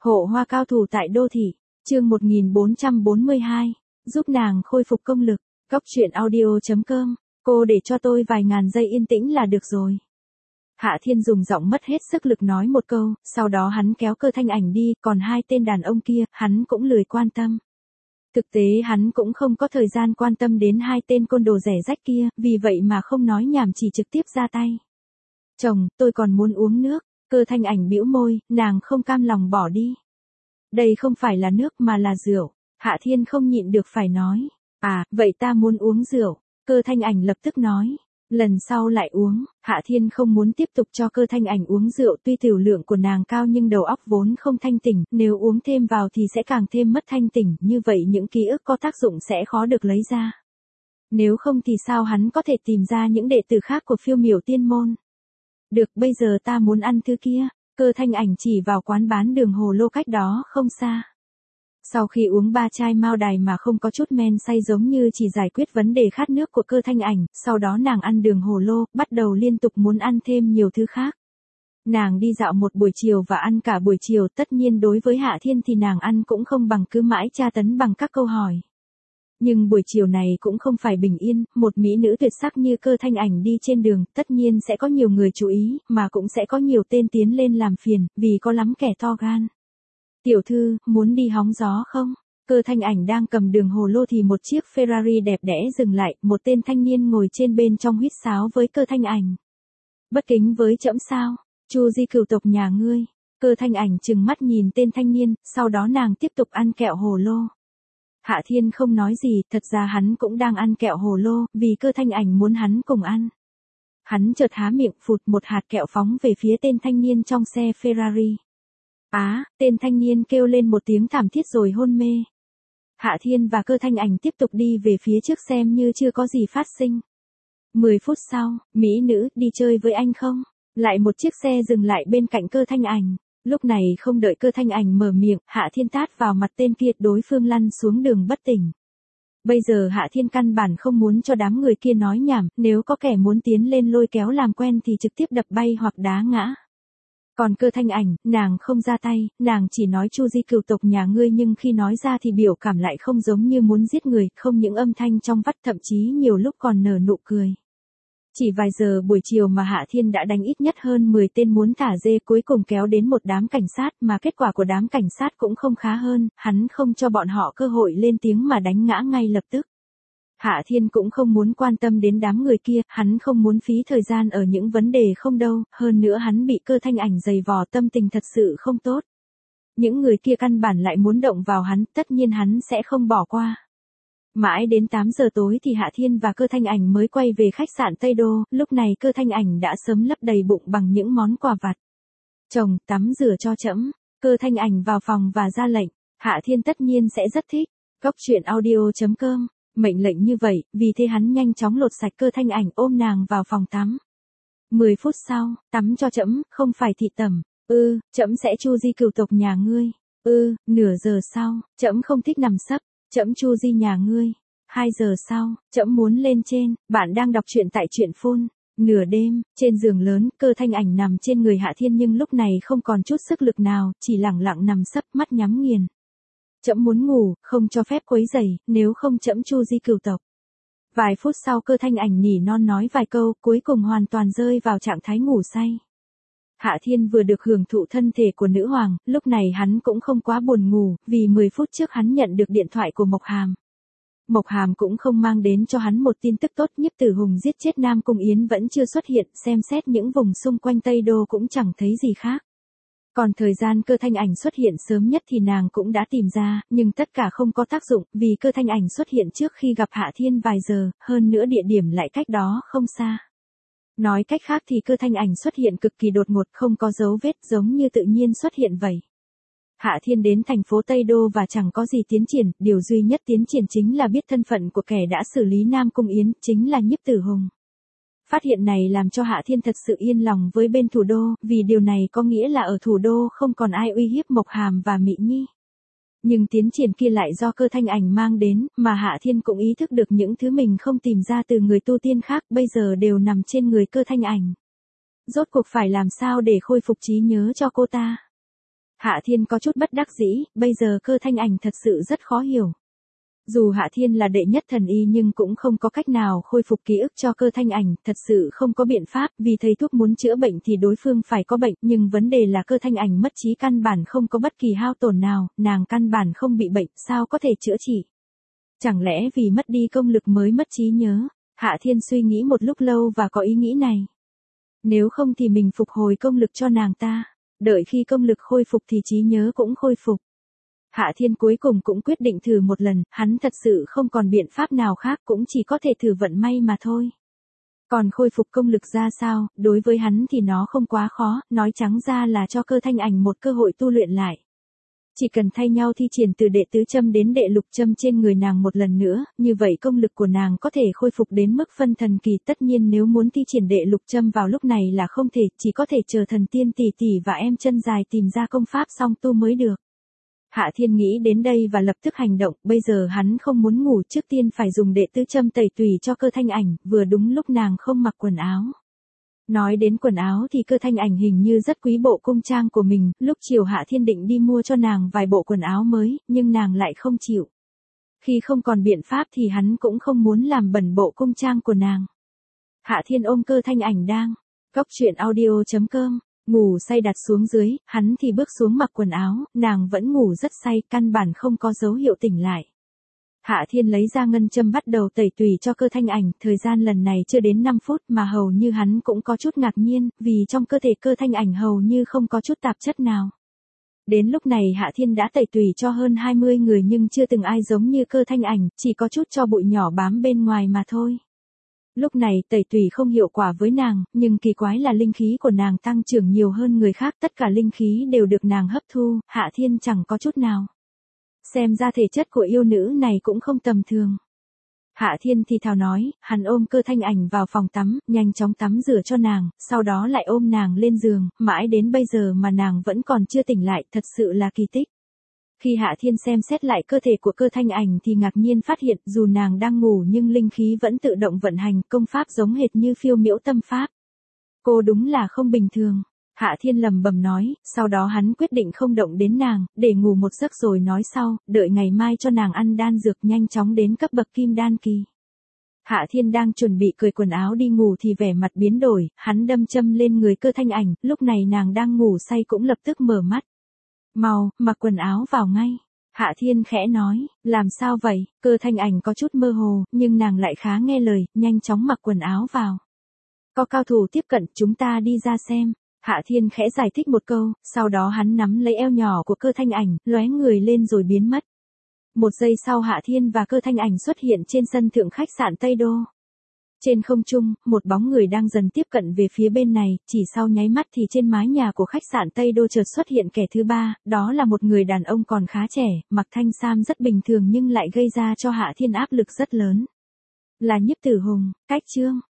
Hộ hoa cao thủ tại đô thị, chương 1442, giúp nàng khôi phục công lực, Góc truyện audio.com, cô để cho tôi vài ngàn giây yên tĩnh là được rồi. Hạ Thiên dùng giọng mất hết sức lực nói một câu, sau đó hắn kéo Cơ Thanh Ảnh đi, còn hai tên đàn ông kia, hắn cũng lười quan tâm. Thực tế hắn cũng không có thời gian quan tâm đến hai tên côn đồ rẻ rách kia, vì vậy mà không nói nhảm chỉ trực tiếp ra tay. Chồng, tôi còn muốn uống nước. Cơ Thanh Ảnh bĩu môi, nàng không cam lòng bỏ đi. Đây không phải là nước mà là rượu. Hạ Thiên không nhịn được phải nói. À, vậy ta muốn uống rượu. Cơ Thanh Ảnh lập tức nói. Lần sau lại uống. Hạ Thiên không muốn tiếp tục cho Cơ Thanh Ảnh uống rượu, tuy tiểu lượng của nàng cao nhưng đầu óc vốn không thanh tỉnh, nếu uống thêm vào thì sẽ càng thêm mất thanh tỉnh, như vậy những ký ức có tác dụng sẽ khó được lấy ra. Nếu không thì sao hắn có thể tìm ra những đệ tử khác của Phiêu Miểu Tiên Môn. Được, bây giờ ta muốn ăn thứ kia. Cơ Thanh Ảnh chỉ vào quán bán đường hồ lô cách đó không xa. Sau khi uống 3 chai mao đài mà không có chút men say giống như chỉ giải quyết vấn đề khát nước của Cơ Thanh Ảnh, sau đó nàng ăn đường hồ lô, bắt đầu liên tục muốn ăn thêm nhiều thứ khác. Nàng đi dạo một buổi chiều và ăn cả buổi chiều, tất nhiên đối với Hạ Thiên thì nàng ăn cũng không bằng cứ mãi tra tấn bằng các câu hỏi. Nhưng buổi chiều này cũng không phải bình yên, một mỹ nữ tuyệt sắc như Cơ Thanh Ảnh đi trên đường, tất nhiên sẽ có nhiều người chú ý, mà cũng sẽ có nhiều tên tiến lên làm phiền, vì có lắm kẻ to gan. Tiểu thư, muốn đi hóng gió không? Cơ Thanh Ảnh đang cầm đường hồ lô thì một chiếc Ferrari đẹp đẽ dừng lại, một tên thanh niên ngồi trên bên trong huýt sáo với Cơ Thanh Ảnh. Bất kính với trẫm sao? Chu Di cửu tộc nhà ngươi. Cơ Thanh Ảnh trừng mắt nhìn tên thanh niên, sau đó nàng tiếp tục ăn kẹo hồ lô. Hạ Thiên không nói gì, thật ra hắn cũng đang ăn kẹo hồ lô, vì Cơ Thanh Ảnh muốn hắn cùng ăn. Hắn chợt há miệng phụt một hạt kẹo phóng về phía tên thanh niên trong xe Ferrari. Á, tên thanh niên kêu lên một tiếng thảm thiết rồi hôn mê. Hạ Thiên và Cơ Thanh Ảnh tiếp tục đi về phía trước xem như chưa có gì phát sinh. 10 phút sau, mỹ nữ, đi chơi với anh không? Lại một chiếc xe dừng lại bên cạnh Cơ Thanh Ảnh. Lúc này không đợi Cơ Thanh Ảnh mở miệng, Hạ Thiên tát vào mặt tên kia, đối phương lăn xuống đường bất tỉnh. Bây giờ Hạ Thiên căn bản không muốn cho đám người kia nói nhảm, nếu có kẻ muốn tiến lên lôi kéo làm quen thì trực tiếp đập bay hoặc đá ngã. Còn Cơ Thanh Ảnh, nàng không ra tay, nàng chỉ nói Chu Di cửu tộc nhà ngươi, nhưng khi nói ra thì biểu cảm lại không giống như muốn giết người, không những âm thanh trong vắt thậm chí nhiều lúc còn nở nụ cười. Chỉ vài giờ buổi chiều mà Hạ Thiên đã đánh ít nhất hơn 10 tên muốn thả dê, cuối cùng kéo đến một đám cảnh sát, mà kết quả của đám cảnh sát cũng không khá hơn, hắn không cho bọn họ cơ hội lên tiếng mà đánh ngã ngay lập tức. Hạ Thiên cũng không muốn quan tâm đến đám người kia, hắn không muốn phí thời gian ở những vấn đề không đâu, hơn nữa hắn bị Cơ Thanh Ảnh giày vò, tâm tình thật sự không tốt. Những người kia căn bản lại muốn động vào hắn, tất nhiên hắn sẽ không bỏ qua. Mãi đến 8 giờ tối thì Hạ Thiên và Cơ Thanh Ảnh mới quay về khách sạn Tây Đô, lúc này Cơ Thanh Ảnh đã sớm lấp đầy bụng bằng những món quà vặt. Chồng, tắm rửa cho trẫm. Cơ Thanh Ảnh vào phòng và ra lệnh, Hạ Thiên tất nhiên sẽ rất thích. Góc truyện audio.com, mệnh lệnh như vậy, vì thế hắn nhanh chóng lột sạch Cơ Thanh Ảnh, ôm nàng vào phòng tắm. 10 phút sau, tắm cho trẫm, không phải thị tẩm. Trẫm sẽ Chu Di cửu tộc nhà ngươi. Nửa giờ sau, trẫm không thích nằm sấp. Trẫm Chu Di nhà ngươi. 2 giờ sau, trẫm muốn lên trên. Bạn đang đọc truyện tại truyện phun. Nửa đêm, trên giường lớn, Cơ Thanh Ảnh nằm trên người Hạ Thiên nhưng lúc này không còn chút sức lực nào, chỉ lẳng lặng nằm sấp, mắt nhắm nghiền. Trẫm muốn ngủ, không cho phép quấy rầy, nếu không trẫm Chu Di cửu tộc. Vài phút sau Cơ Thanh Ảnh nỉ non nói vài câu, cuối cùng hoàn toàn rơi vào trạng thái ngủ say. Hạ Thiên vừa được hưởng thụ thân thể của nữ hoàng, lúc này hắn cũng không quá buồn ngủ, vì 10 phút trước hắn nhận được điện thoại của Mộc Hàm. Mộc Hàm cũng không mang đến cho hắn một tin tức tốt, Nhiếp Tử Hùng giết chết Nam Cung Yến vẫn chưa xuất hiện, xem xét những vùng xung quanh Tây Đô cũng chẳng thấy gì khác. Còn thời gian Cơ Thanh Ảnh xuất hiện sớm nhất thì nàng cũng đã tìm ra, nhưng tất cả không có tác dụng, vì Cơ Thanh Ảnh xuất hiện trước khi gặp Hạ Thiên vài giờ, hơn nữa địa điểm lại cách đó không xa. Nói cách khác thì Cơ Thanh Ảnh xuất hiện cực kỳ đột ngột, không có dấu vết, giống như tự nhiên xuất hiện vậy. Hạ Thiên đến thành phố Tây Đô và chẳng có gì tiến triển, điều duy nhất tiến triển chính là biết thân phận của kẻ đã xử lý Nam Cung Yến, chính là Nhiếp Tử Hùng. Phát hiện này làm cho Hạ Thiên thật sự yên lòng với bên thủ đô, vì điều này có nghĩa là ở thủ đô không còn ai uy hiếp Mộc Hàm và Mị Nhi. Nhưng tiến triển kia lại do Cơ Thanh Ảnh mang đến, mà Hạ Thiên cũng ý thức được những thứ mình không tìm ra từ người tu tiên khác bây giờ đều nằm trên người Cơ Thanh Ảnh. Rốt cuộc phải làm sao để khôi phục trí nhớ cho cô ta? Hạ Thiên có chút bất đắc dĩ, bây giờ Cơ Thanh Ảnh thật sự rất khó hiểu. Dù Hạ Thiên là đệ nhất thần y nhưng cũng không có cách nào khôi phục ký ức cho Cơ Thanh Ảnh, thật sự không có biện pháp, vì thầy thuốc muốn chữa bệnh thì đối phương phải có bệnh, nhưng vấn đề là Cơ Thanh Ảnh mất trí căn bản không có bất kỳ hao tổn nào, nàng căn bản không bị bệnh, sao có thể chữa trị. Chẳng lẽ vì mất đi công lực mới mất trí nhớ? Hạ Thiên suy nghĩ một lúc lâu và có ý nghĩ này. Nếu không thì mình phục hồi công lực cho nàng ta, đợi khi công lực khôi phục thì trí nhớ cũng khôi phục. Hạ Thiên cuối cùng cũng quyết định thử một lần, hắn thật sự không còn biện pháp nào khác, cũng chỉ có thể thử vận may mà thôi. Còn khôi phục công lực ra sao, đối với hắn thì nó không quá khó, nói trắng ra là cho Cơ Thanh Ảnh một cơ hội tu luyện lại. Chỉ cần thay nhau thi triển từ đệ tứ châm đến đệ lục châm trên người nàng một lần nữa, như vậy công lực của nàng có thể khôi phục đến mức phân thần kỳ. Tất nhiên nếu muốn thi triển đệ lục châm vào lúc này là không thể, chỉ có thể chờ thần tiên tỷ tỷ và em chân dài tìm ra công pháp song tu mới được. Hạ Thiên nghĩ đến đây và lập tức hành động, bây giờ hắn không muốn ngủ, trước tiên phải dùng đệ tứ châm tẩy tùy cho Cơ Thanh Ảnh, vừa đúng lúc nàng không mặc quần áo. Nói đến quần áo thì Cơ Thanh Ảnh hình như rất quý bộ cung trang của mình, lúc chiều Hạ Thiên định đi mua cho nàng vài bộ quần áo mới, nhưng nàng lại không chịu. Khi không còn biện pháp thì hắn cũng không muốn làm bẩn bộ cung trang của nàng. Hạ Thiên ôm Cơ Thanh Ảnh đang góc truyện audio.com, ngủ say đặt xuống dưới, hắn thì bước xuống mặc quần áo, nàng vẫn ngủ rất say, căn bản không có dấu hiệu tỉnh lại. Hạ Thiên lấy ra ngân châm bắt đầu tẩy tùy cho Cơ Thanh Ảnh, thời gian lần này chưa đến 5 phút mà hầu như hắn cũng có chút ngạc nhiên, vì trong cơ thể Cơ Thanh Ảnh hầu như không có chút tạp chất nào. Đến lúc này Hạ Thiên đã tẩy tùy cho hơn 20 người nhưng chưa từng ai giống như Cơ Thanh Ảnh, chỉ có chút tro bụi nhỏ bám bên ngoài mà thôi. Lúc này tẩy tùy không hiệu quả với nàng, nhưng kỳ quái là linh khí của nàng tăng trưởng nhiều hơn người khác, tất cả linh khí đều được nàng hấp thu, Hạ Thiên chẳng có chút nào. Xem ra thể chất của yêu nữ này cũng không tầm thường. Hạ Thiên thì thào nói, hắn ôm Cơ Thanh Ảnh vào phòng tắm, nhanh chóng tắm rửa cho nàng, sau đó lại ôm nàng lên giường, mãi đến bây giờ mà nàng vẫn còn chưa tỉnh lại, thật sự là kỳ tích. Khi Hạ Thiên xem xét lại cơ thể của Cơ Thanh Ảnh thì ngạc nhiên phát hiện dù nàng đang ngủ nhưng linh khí vẫn tự động vận hành, công pháp giống hệt như phiêu miễu tâm pháp. Cô đúng là không bình thường. Hạ Thiên lầm bầm nói, sau đó hắn quyết định không động đến nàng, để ngủ một giấc rồi nói sau, đợi ngày mai cho nàng ăn đan dược nhanh chóng đến cấp bậc kim đan kỳ. Hạ Thiên đang chuẩn bị cởi quần áo đi ngủ thì vẻ mặt biến đổi, hắn đâm châm lên người Cơ Thanh Ảnh, lúc này nàng đang ngủ say cũng lập tức mở mắt. Mau, mặc quần áo vào ngay. Hạ Thiên khẽ nói, làm sao vậy? Cơ Thanh Ảnh có chút mơ hồ, nhưng nàng lại khá nghe lời, nhanh chóng mặc quần áo vào. Có cao thủ tiếp cận, chúng ta đi ra xem. Hạ Thiên khẽ giải thích một câu, sau đó hắn nắm lấy eo nhỏ của Cơ Thanh Ảnh, lóe người lên rồi biến mất. Một giây sau Hạ Thiên và Cơ Thanh Ảnh xuất hiện trên sân thượng khách sạn Tây Đô. Trên không trung, một bóng người đang dần tiếp cận về phía bên này, chỉ sau nháy mắt thì trên mái nhà của khách sạn Tây Đô chợt xuất hiện kẻ thứ ba, đó là một người đàn ông còn khá trẻ, mặc thanh sam rất bình thường nhưng lại gây ra cho Hạ Thiên áp lực rất lớn. Là Nhiếp Tử Hùng, cách chương.